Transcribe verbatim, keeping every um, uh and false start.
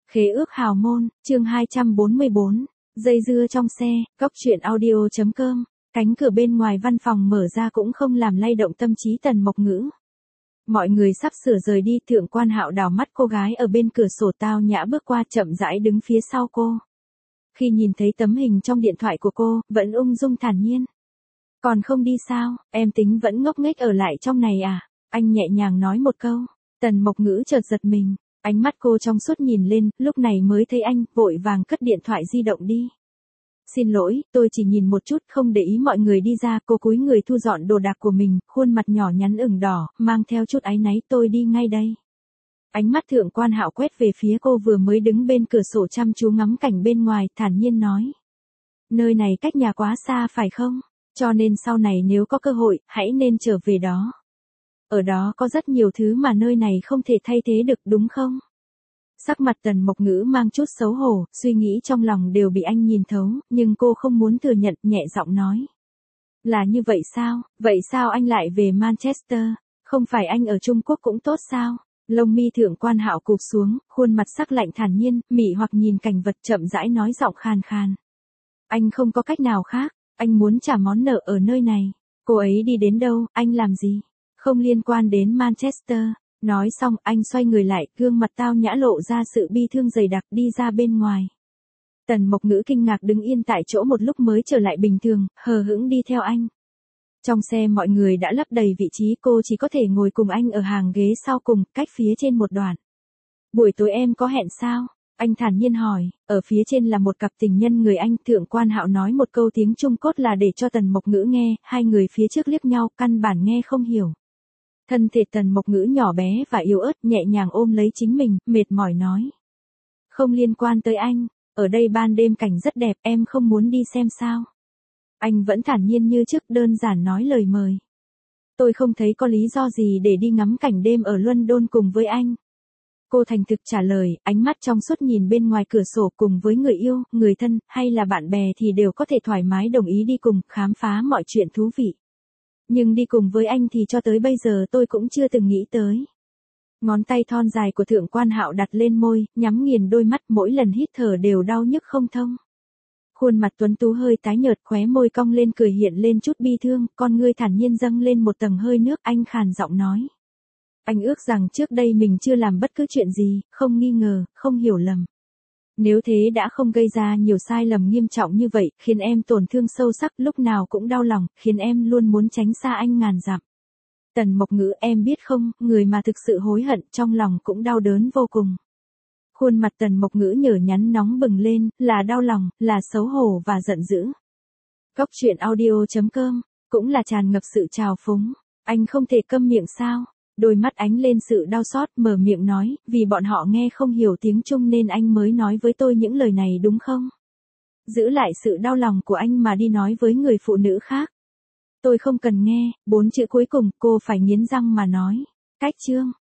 Khế ước hào môn, chương hai trăm bốn mươi bốn, dây dưa trong xe, cốc truyện audio.com, cánh cửa bên ngoài văn phòng mở ra cũng không làm lay động tâm trí Tần Mộc Ngữ. Mọi người sắp sửa rời đi, Thượng Quan Hạo đảo mắt cô gái ở bên cửa sổ tao nhã bước qua, chậm rãi đứng phía sau cô. Khi nhìn thấy tấm hình trong điện thoại của cô, vẫn ung dung thản nhiên. Còn không đi sao, em tính vẫn ngốc nghếch ở lại trong này à? Anh nhẹ nhàng nói một câu. Tần Mộc Ngữ chợt giật mình. Ánh mắt cô trong suốt nhìn lên, lúc này mới thấy anh, vội vàng cất điện thoại di động đi. Xin lỗi, tôi chỉ nhìn một chút, không để ý mọi người đi ra. Cô cúi người thu dọn đồ đạc của mình, khuôn mặt nhỏ nhắn ửng đỏ, mang theo chút áy náy. Tôi đi ngay đây. Ánh mắt Thượng Quan Hạo quét về phía cô vừa mới đứng bên cửa sổ chăm chú ngắm cảnh bên ngoài, thản nhiên nói. Nơi này cách nhà quá xa phải không? Cho nên sau này nếu có cơ hội, hãy nên trở về đó. Ở đó có rất nhiều thứ mà nơi này không thể thay thế được, đúng không? Sắc mặt Tần Mộc Ngữ mang chút xấu hổ, suy nghĩ trong lòng đều bị anh nhìn thấu, nhưng cô không muốn thừa nhận, nhẹ giọng nói. Là như vậy sao? Vậy sao anh lại về Manchester? Không phải anh ở Trung Quốc cũng tốt sao? Lông mi Thượng Quan Hạo cụp xuống, khuôn mặt sắc lạnh thản nhiên, mị hoặc nhìn cảnh vật, chậm rãi nói giọng khàn khàn. Anh không có cách nào khác, anh muốn trả món nợ ở nơi này. Cô ấy đi đến đâu, anh làm gì? Không liên quan đến Manchester. Nói xong, anh xoay người lại, gương mặt tao nhã lộ ra sự bi thương dày đặc, đi ra bên ngoài. Tần Mộc Ngữ kinh ngạc đứng yên tại chỗ một lúc mới trở lại bình thường, hờ hững đi theo anh. Trong xe mọi người đã lấp đầy vị trí, cô chỉ có thể ngồi cùng anh ở hàng ghế sau cùng, cách phía trên một đoạn. Buổi tối em có hẹn sao? Anh thản nhiên hỏi. Ở phía trên là một cặp tình nhân người Anh. Thượng Quan Hạo nói một câu tiếng Trung cốt là để cho Tần Mộc Ngữ nghe, hai người phía trước liếc nhau, căn bản nghe không hiểu. Thân thể Tần Mộc Ngữ nhỏ bé và yếu ớt, nhẹ nhàng ôm lấy chính mình, mệt mỏi nói. Không liên quan tới anh, ở đây ban đêm cảnh rất đẹp, em không muốn đi xem sao? Anh vẫn thản nhiên như trước, đơn giản nói lời mời. Tôi không thấy có lý do gì để đi ngắm cảnh đêm ở London cùng với anh. Cô thành thực trả lời, ánh mắt trong suốt nhìn bên ngoài cửa sổ, cùng với người yêu, người thân, hay là bạn bè thì đều có thể thoải mái đồng ý đi cùng, khám phá mọi chuyện thú vị. Nhưng đi cùng với anh thì cho tới bây giờ tôi cũng chưa từng nghĩ tới. Ngón tay thon dài của Thượng Quan Hạo đặt lên môi, nhắm nghiền đôi mắt, mỗi lần hít thở đều đau nhức không thông. Khuôn mặt tuấn tú hơi tái nhợt, khóe môi cong lên cười hiện lên chút bi thương, con ngươi thản nhiên dâng lên một tầng hơi nước, anh khàn giọng nói. Anh ước rằng trước đây mình chưa làm bất cứ chuyện gì, không nghi ngờ, không hiểu lầm. Nếu thế đã không gây ra nhiều sai lầm nghiêm trọng như vậy, khiến em tổn thương sâu sắc, lúc nào cũng đau lòng, khiến em luôn muốn tránh xa anh ngàn dặm. Tần Mộc Ngữ, em biết không, người mà thực sự hối hận trong lòng cũng đau đớn vô cùng. Khuôn mặt Tần Mộc Ngữ nhở nhắn nóng bừng lên, là đau lòng, là xấu hổ và giận dữ. Cốc truyện audio.com, cũng là tràn ngập sự trào phúng. Anh không thể câm miệng sao? Đôi mắt ánh lên sự đau xót, mở miệng nói, vì bọn họ nghe không hiểu tiếng Trung nên anh mới nói với tôi những lời này đúng không? Giữ lại sự đau lòng của anh mà đi nói với người phụ nữ khác. Tôi không cần nghe, bốn chữ cuối cùng cô phải nghiến răng mà nói. Cách chương.